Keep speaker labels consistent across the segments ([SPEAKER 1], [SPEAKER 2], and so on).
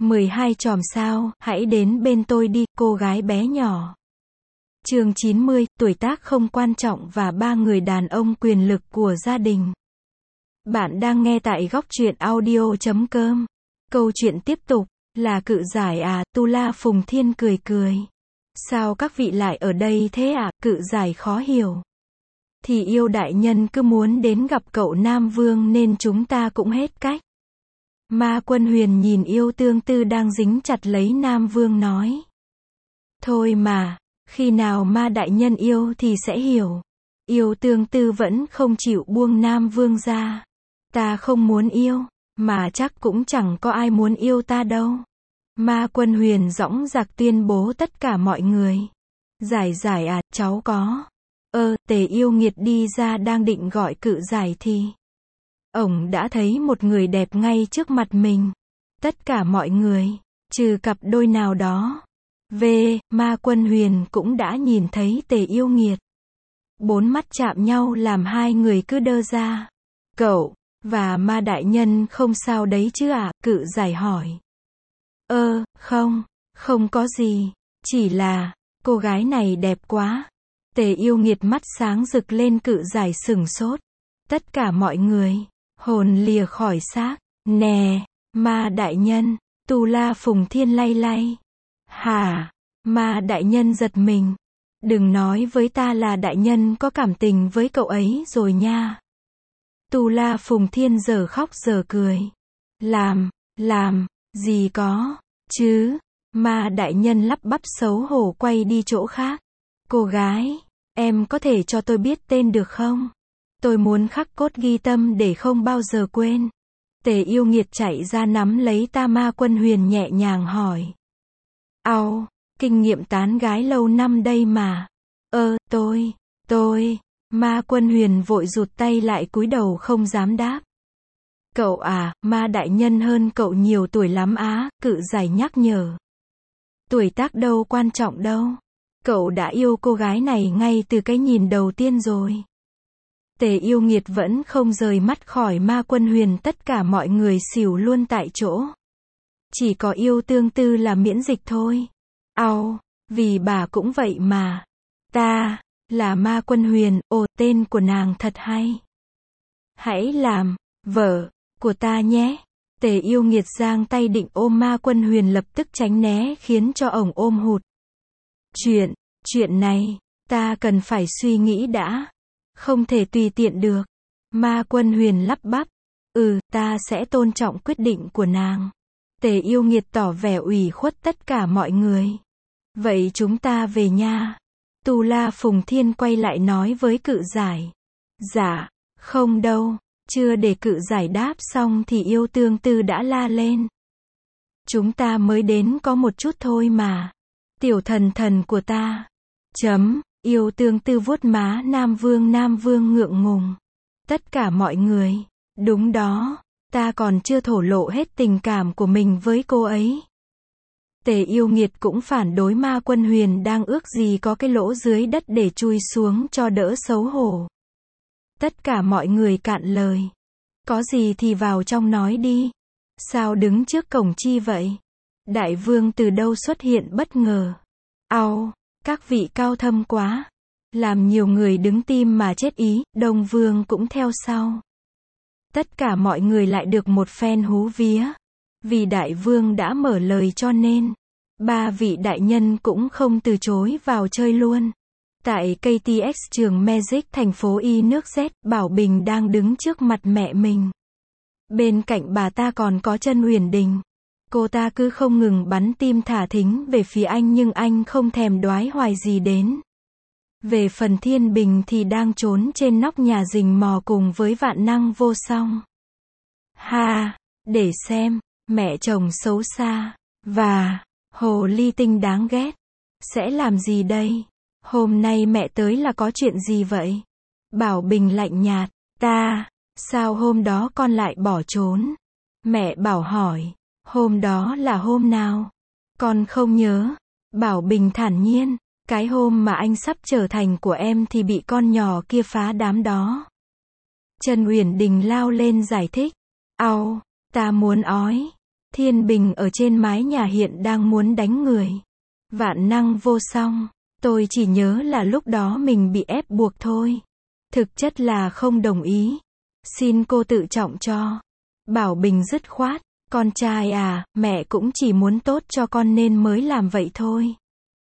[SPEAKER 1] 12 chòm sao, hãy đến bên tôi đi, cô gái bé nhỏ. Chương 90, tuổi tác không quan trọng và ba người đàn ông quyền lực của gia đình. Bạn đang nghe tại góc truyện audio.com. Câu chuyện tiếp tục, là cự giải à, Tu La Phùng Thiên cười cười. Sao các vị lại ở đây thế à, cự giải khó hiểu. Thì yêu đại nhân cứ muốn đến gặp cậu Nam Vương nên chúng ta cũng hết cách. Ma Quân Huyền nhìn Yêu Tương Tư đang dính chặt lấy Nam Vương nói. Thôi mà, khi nào ma đại nhân yêu thì sẽ hiểu. Yêu Tương Tư vẫn không chịu buông Nam Vương ra. Ta không muốn yêu, mà chắc cũng chẳng có ai muốn yêu ta đâu. Ma Quân Huyền dõng dạc tuyên bố tất cả mọi người. Giải à, cháu có. Tề Yêu Nghiệt đi ra đang định gọi cự giải thì ổng đã thấy một người đẹp ngay trước mặt mình. Tất cả mọi người, trừ cặp đôi nào đó. Ma Quân Huyền cũng đã nhìn thấy Tề Yêu Nghiệt. Bốn mắt chạm nhau làm hai người cứ đơ ra. Cậu, và ma đại nhân không sao đấy chứ ạ, cự giải hỏi. Không có gì, chỉ là, cô gái này đẹp quá. Tề Yêu Nghiệt mắt sáng rực lên, cự giải sửng sốt. Tất cả mọi người, hồn lìa khỏi xác. Nè, ma đại nhân, Tu La Phùng Thiên lay lay. Hả? Ma đại nhân giật mình. Đừng nói với ta là đại nhân có cảm tình với cậu ấy rồi nha. Tu La Phùng Thiên giờ khóc giờ cười. Làm, gì có, chứ. Ma đại nhân lắp bắp xấu hổ quay đi chỗ khác. Cô gái, em có thể cho tôi biết tên được không? Tôi muốn khắc cốt ghi tâm để không bao giờ quên. Tề Yêu Nghiệt chạy ra nắm lấy ta. Ma Quân Huyền nhẹ nhàng hỏi. Kinh nghiệm tán gái lâu năm đây mà. Tôi. Ma Quân Huyền vội rụt tay lại cúi đầu không dám đáp. Cậu à, ma đại nhân hơn cậu nhiều tuổi lắm á, cự giải nhắc nhở. Tuổi tác đâu quan trọng đâu. Cậu đã yêu cô gái này ngay từ cái nhìn đầu tiên rồi. Tề Yêu Nghiệt vẫn không rời mắt khỏi Ma Quân Huyền, tất cả mọi người xỉu luôn tại chỗ. Chỉ có Yêu Tương Tư là miễn dịch thôi. Vì bà cũng vậy mà. Ta, là Ma Quân Huyền, tên của nàng thật hay. Hãy làm, vợ, của ta nhé. Tề Yêu Nghiệt giang tay định ôm Ma Quân Huyền lập tức tránh né khiến cho ổng ôm hụt. Chuyện này, ta cần phải suy nghĩ đã. Không thể tùy tiện được. Ma Quân Huyền lắp bắp. Ta sẽ tôn trọng quyết định của nàng. Tề Yêu Nghiệt tỏ vẻ ủy khuất tất cả mọi người. Vậy chúng ta về nha. Tu La Phùng Thiên quay lại nói với cự giải. Dạ, không đâu. Chưa để cự giải đáp xong thì Yêu Tương Tư đã la lên. Chúng ta mới đến có một chút thôi mà. Tiểu thần của ta. Yêu Tương Tư vuốt má Nam Vương ngượng ngùng. Tất cả mọi người. Đúng đó, ta còn chưa thổ lộ hết tình cảm của mình với cô ấy. Tề Yêu Nghiệt cũng phản đối. Ma Quân Huyền đang ước gì có cái lỗ dưới đất để chui xuống cho đỡ xấu hổ. Tất cả mọi người cạn lời. Có gì thì vào trong nói đi. Sao đứng trước cổng chi vậy? Đại vương từ đâu xuất hiện bất ngờ? Các vị cao thâm quá. Làm nhiều người đứng tim mà chết ý. Đông Vương cũng theo sau. Tất cả mọi người lại được một phen hú vía. Vì đại vương đã mở lời cho nên ba vị đại nhân cũng không từ chối vào chơi luôn. Tại KTX trường Magic thành phố Y nước Z, Bảo Bình đang đứng trước mặt mẹ mình. Bên cạnh bà ta còn có Chân Uyển Đình. Cô ta cứ không ngừng bắn tim thả thính về phía anh nhưng anh không thèm đoái hoài gì đến. Về phần Thiên Bình thì đang trốn trên nóc nhà rình mò cùng với Vạn Năng Vô Song. Để xem, mẹ chồng xấu xa và hồ ly tinh đáng ghét sẽ làm gì đây? Hôm nay mẹ tới là có chuyện gì vậy? Bảo Bình lạnh nhạt. Sao hôm đó con lại bỏ trốn? Mẹ Bảo hỏi. Hôm đó là hôm nào? Con không nhớ. Bảo Bình thản nhiên. Cái hôm mà anh sắp trở thành của em thì bị con nhỏ kia phá đám đó. Chân Uyển Đình lao lên giải thích. Ta muốn ói. Thiên Bình ở trên mái nhà hiện đang muốn đánh người. Vạn năng vô song. Tôi chỉ nhớ là lúc đó mình bị ép buộc thôi. Thực chất là không đồng ý. Xin cô tự trọng cho. Bảo Bình dứt khoát. Con trai à, mẹ cũng chỉ muốn tốt cho con nên mới làm vậy thôi.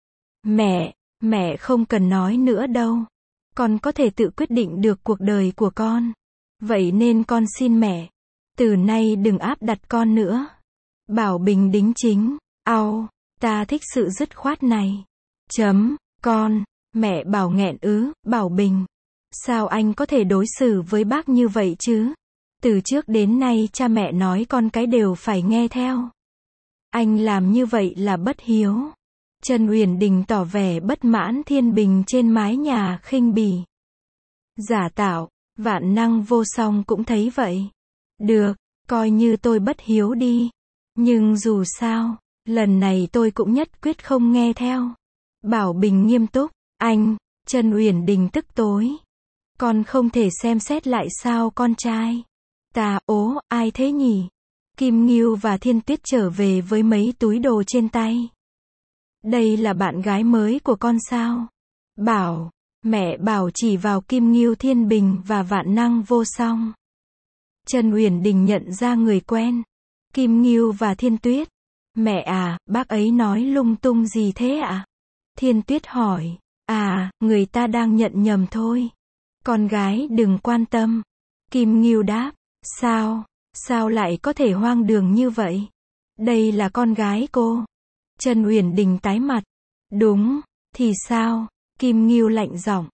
[SPEAKER 1] Mẹ không cần nói nữa đâu. Con có thể tự quyết định được cuộc đời của con. Vậy nên con xin mẹ. Từ nay đừng áp đặt con nữa. Bảo Bình đính chính. Ta thích sự dứt khoát này. Con. Mẹ Bảo nghẹn Bảo Bình. Sao anh có thể đối xử với bác như vậy chứ? Từ trước đến nay cha mẹ nói con cái đều phải nghe theo. Anh làm như vậy là bất hiếu. Trần Uyển Đình tỏ vẻ bất mãn. Thiên Bình trên mái nhà khinh bỉ. Giả tạo. Vạn năng vô song cũng thấy vậy. Được, coi như tôi bất hiếu đi. Nhưng dù sao, lần này tôi cũng nhất quyết không nghe theo. Bảo Bình nghiêm túc. Anh. Trần Uyển Đình tức tối. Con không thể xem xét lại sao con trai? Ai thế nhỉ? Kim Ngưu và Thiên Tuyết trở về với mấy túi đồ trên tay. Đây là bạn gái mới của con sao? Mẹ bảo chỉ vào Kim Ngưu, Thiên Bình và Vạn năng vô song. Trần Uyển Đình nhận ra người quen. Kim Ngưu và Thiên Tuyết. Mẹ à, bác ấy nói lung tung gì thế ạ? Thiên Tuyết hỏi. Người ta đang nhận nhầm thôi. Con gái đừng quan tâm. Kim Ngưu đáp. Sao lại có thể hoang đường như vậy? Đây là con gái cô. Trần Uyển Đình tái mặt. Đúng, thì sao? Kim Ngưu lạnh giọng.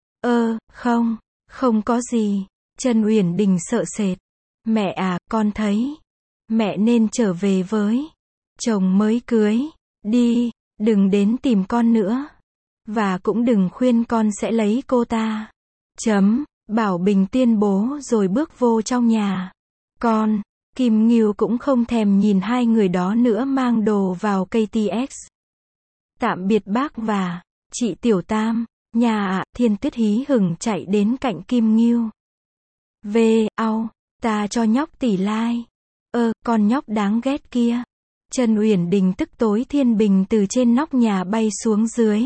[SPEAKER 1] Không có gì. Trần Uyển Đình sợ sệt. Mẹ à, con thấy mẹ nên trở về với chồng mới cưới. Đi, đừng đến tìm con nữa. Và cũng đừng khuyên con sẽ lấy cô ta. Bảo Bình tuyên bố rồi bước vô trong nhà. Kim Ngưu cũng không thèm nhìn hai người đó nữa mang đồ vào KTX. Tạm biệt bác và chị Tiểu Tam. Nhà ạ. Thiên Tuyết hí hửng chạy đến cạnh Kim Ngưu. Ta cho nhóc tỷ like. Con nhóc đáng ghét kia. Trần Uyển Đình tức tối. Thiên Bình từ trên nóc nhà bay xuống dưới.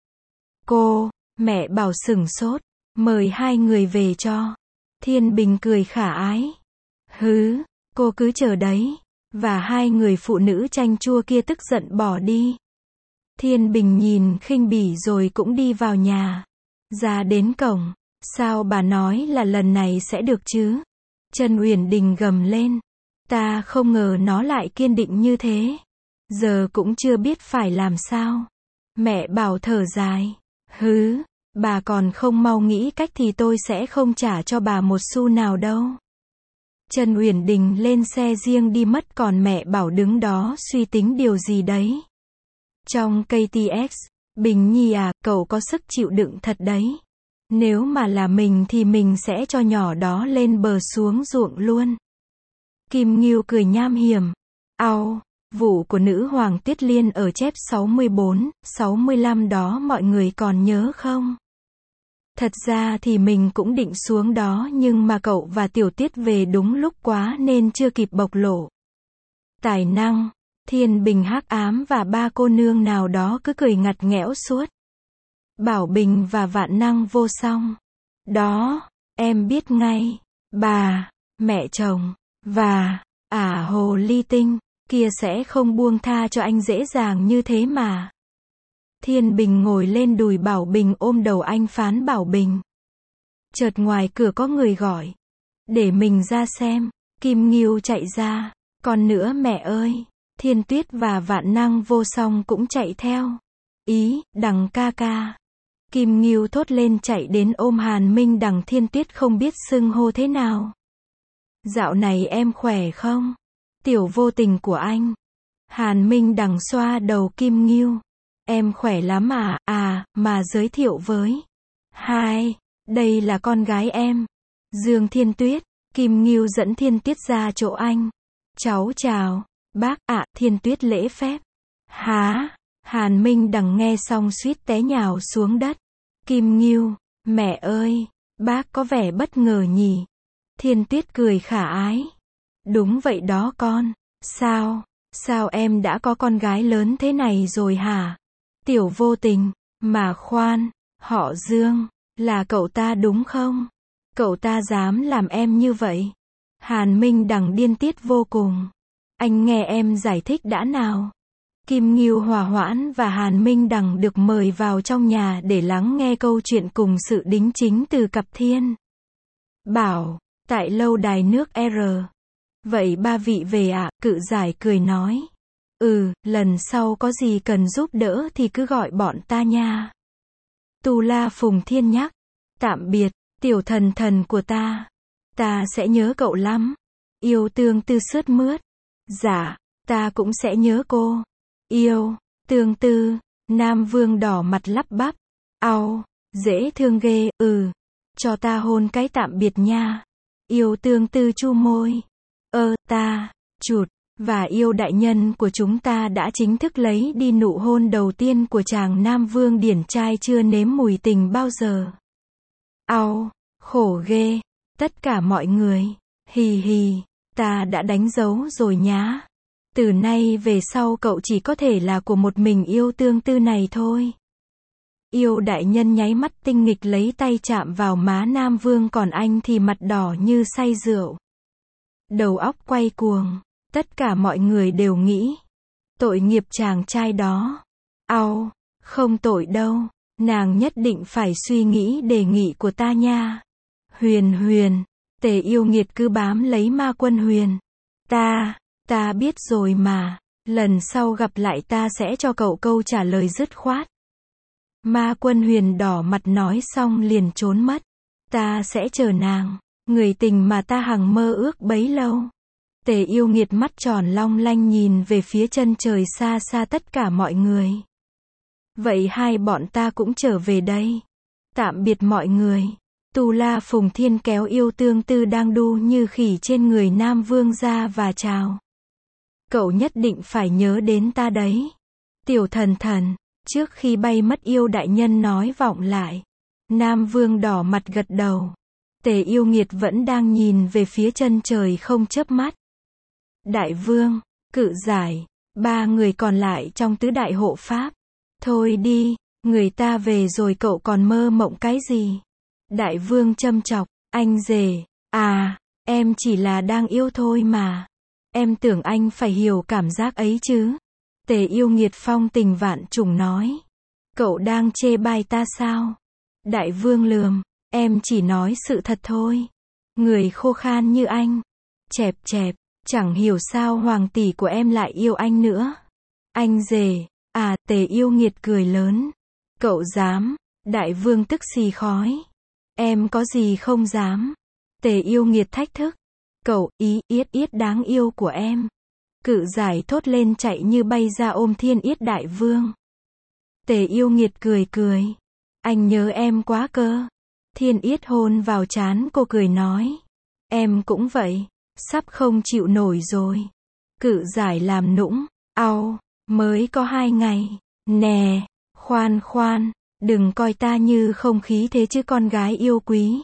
[SPEAKER 1] Mẹ bảo sửng sốt. Mời hai người về cho. Thiên Bình cười khả ái. Cô cứ chờ đấy. Và hai người phụ nữ chanh chua kia tức giận bỏ đi. Thiên Bình nhìn khinh bỉ rồi cũng đi vào nhà. Ra đến cổng. Sao bà nói là lần này sẽ được chứ? Trần Uyển Đình gầm lên. Ta không ngờ nó lại kiên định như thế. Giờ cũng chưa biết phải làm sao. Mẹ bảo thở dài. Bà còn không mau nghĩ cách thì tôi sẽ không trả cho bà một xu nào đâu. Trần Uyển Đình lên xe riêng đi mất, còn mẹ bảo đứng đó suy tính điều gì đấy. Trong KTX, Bình Nhi à, cậu có sức chịu đựng thật đấy. Nếu mà là mình thì mình sẽ cho nhỏ đó lên bờ xuống ruộng luôn. Kim Ngưu cười nham hiểm. Vụ của nữ hoàng Tuyết Liên ở chép 64, 65 đó mọi người còn nhớ không? Thật ra thì mình cũng định xuống đó nhưng mà cậu và Tiểu Tiết về đúng lúc quá nên chưa kịp bộc lộ. Tài năng, Thiên Bình hắc ám và ba cô nương nào đó cứ cười ngặt nghẽo suốt. Bảo Bình và Vạn năng vô song. Đó, em biết ngay. Bà, mẹ chồng, và hồ ly tinh kia sẽ không buông tha cho anh dễ dàng như thế mà. Thiên Bình ngồi lên đùi Bảo Bình ôm đầu anh phán Bảo Bình. Chợt ngoài cửa có người gọi. Để mình ra xem. Kim Ngưu chạy ra. Còn nữa mẹ ơi. Thiên Tuyết và Vạn năng vô song cũng chạy theo. Đằng ca ca. Kim Ngưu thốt lên chạy đến ôm Hàn Minh Đằng. Thiên Tuyết không biết xưng hô thế nào. Dạo này em khỏe không? Tiểu vô tình của anh. Hàn Minh Đằng xoa đầu Kim Ngưu. Em khỏe lắm à, mà giới thiệu với. Đây là con gái em. Dương Thiên Tuyết. Kim Ngưu dẫn Thiên Tuyết ra chỗ anh. Cháu chào. Bác ạ. Thiên Tuyết lễ phép. Hàn Minh Đằng nghe xong suýt té nhào xuống đất. Kim Ngưu. Mẹ ơi. Bác có vẻ bất ngờ nhỉ. Thiên Tuyết cười khả ái. Đúng vậy đó con. Sao em đã có con gái lớn thế này rồi hả? Tiểu vô tình, mà khoan, họ Dương, là cậu ta đúng không? Cậu ta dám làm em như vậy? Hàn Minh Đằng điên tiết vô cùng. Anh nghe em giải thích đã nào. Kim Ngưu Hòa Hoãn và Hàn Minh Đằng được mời vào trong nhà để lắng nghe câu chuyện cùng sự đính chính từ cặp Thiên Bảo, tại lâu đài nước R. Vậy ba vị về ạ, Cự Giải cười nói. Lần sau có gì cần giúp đỡ thì cứ gọi bọn ta nha. Tu La Phùng Thiên nhắc. Tạm biệt, tiểu thần thần của ta. Ta sẽ nhớ cậu lắm. Yêu Tương Tư sướt mướt. Dạ, ta cũng sẽ nhớ cô. Yêu, Tương Tư. Nam Vương đỏ mặt lắp bắp. Au, dễ thương ghê, cho ta hôn cái tạm biệt nha. Yêu Tương Tư chu môi. Ta, chụt, và yêu đại nhân của chúng ta đã chính thức lấy đi nụ hôn đầu tiên của chàng Nam Vương điển trai chưa nếm mùi tình bao giờ. Au, khổ ghê, tất cả mọi người, hì hì, ta đã đánh dấu rồi nhá. Từ nay về sau cậu chỉ có thể là của một mình Yêu Tương Tư này thôi. Yêu đại nhân nháy mắt tinh nghịch lấy tay chạm vào má Nam Vương, còn anh thì mặt đỏ như say rượu. Đầu óc quay cuồng, tất cả mọi người đều nghĩ. Tội nghiệp chàng trai đó. Au, không tội đâu, nàng nhất định phải suy nghĩ đề nghị của ta nha. Huyền Huyền, Tề Yêu Nghiệt cứ bám lấy Ma Quân Huyền. Ta biết rồi mà, lần sau gặp lại ta sẽ cho cậu câu trả lời dứt khoát. Ma Quân Huyền đỏ mặt nói xong liền trốn mất. Ta sẽ chờ nàng, người tình mà ta hằng mơ ước bấy lâu. Tề Yêu Nghiệt mắt tròn long lanh nhìn về phía chân trời xa xa tất cả mọi người. Vậy hai bọn ta cũng trở về đây. Tạm biệt mọi người. Tu La Phùng Thiên kéo Yêu Tương Tư đang đu như khỉ trên người Nam Vương ra và chào. Cậu nhất định phải nhớ đến ta đấy. Tiểu thần thần, trước khi bay mất Yêu đại nhân nói vọng lại. Nam Vương đỏ mặt gật đầu. Tề Yêu Nghiệt vẫn đang nhìn về phía chân trời không chớp mắt. Đại Vương, Cự Giải, ba người còn lại trong tứ đại hộ pháp. Thôi đi, người ta về rồi cậu còn mơ mộng cái gì? Đại Vương châm chọc, anh rể, em chỉ là đang yêu thôi mà. Em tưởng anh phải hiểu cảm giác ấy chứ. Tề Yêu Nghiệt phong tình vạn trùng nói. Cậu đang chê bai ta sao? Đại Vương lườm, em chỉ nói sự thật thôi. Người khô khan như anh, chẹp chẹp, chẳng hiểu sao hoàng tỷ của em lại yêu anh nữa. Anh rể, Tề Yêu Nghiệt cười lớn. Cậu dám? Đại Vương tức xì khói. Em có gì không dám? Tề Yêu Nghiệt thách thức. Cậu, Yết đáng yêu của em. Cự Giải thốt lên chạy như bay ra ôm Thiên Yết Đại Vương. Tề Yêu Nghiệt cười cười. Anh nhớ em quá cơ. Thiên Yết hôn vào trán cô cười nói. Em cũng vậy. Sắp không chịu nổi rồi. Cự Giải làm nũng. Mới có 2 ngày. Nè, khoan, đừng coi ta như không khí thế chứ con gái yêu quý.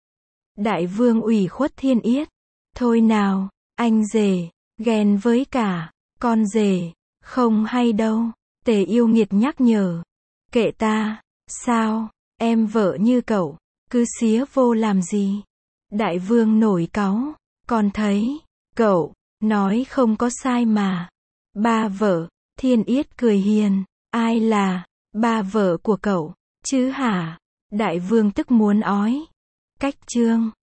[SPEAKER 1] Đại Vương ủy khuất Thiên Yết. Thôi nào, anh rể, ghen với cả con rể, không hay đâu. Tề Yêu Nghiệt nhắc nhở. Kệ ta, sao, em vợ như cậu, cứ xía vô làm gì? Đại Vương nổi cáu, con thấy, cậu, nói không có sai mà. Ba vợ, Thiên Yết cười hiền, ai là ba vợ của cậu, chứ hả? Đại Vương tức muốn ói. Cách chương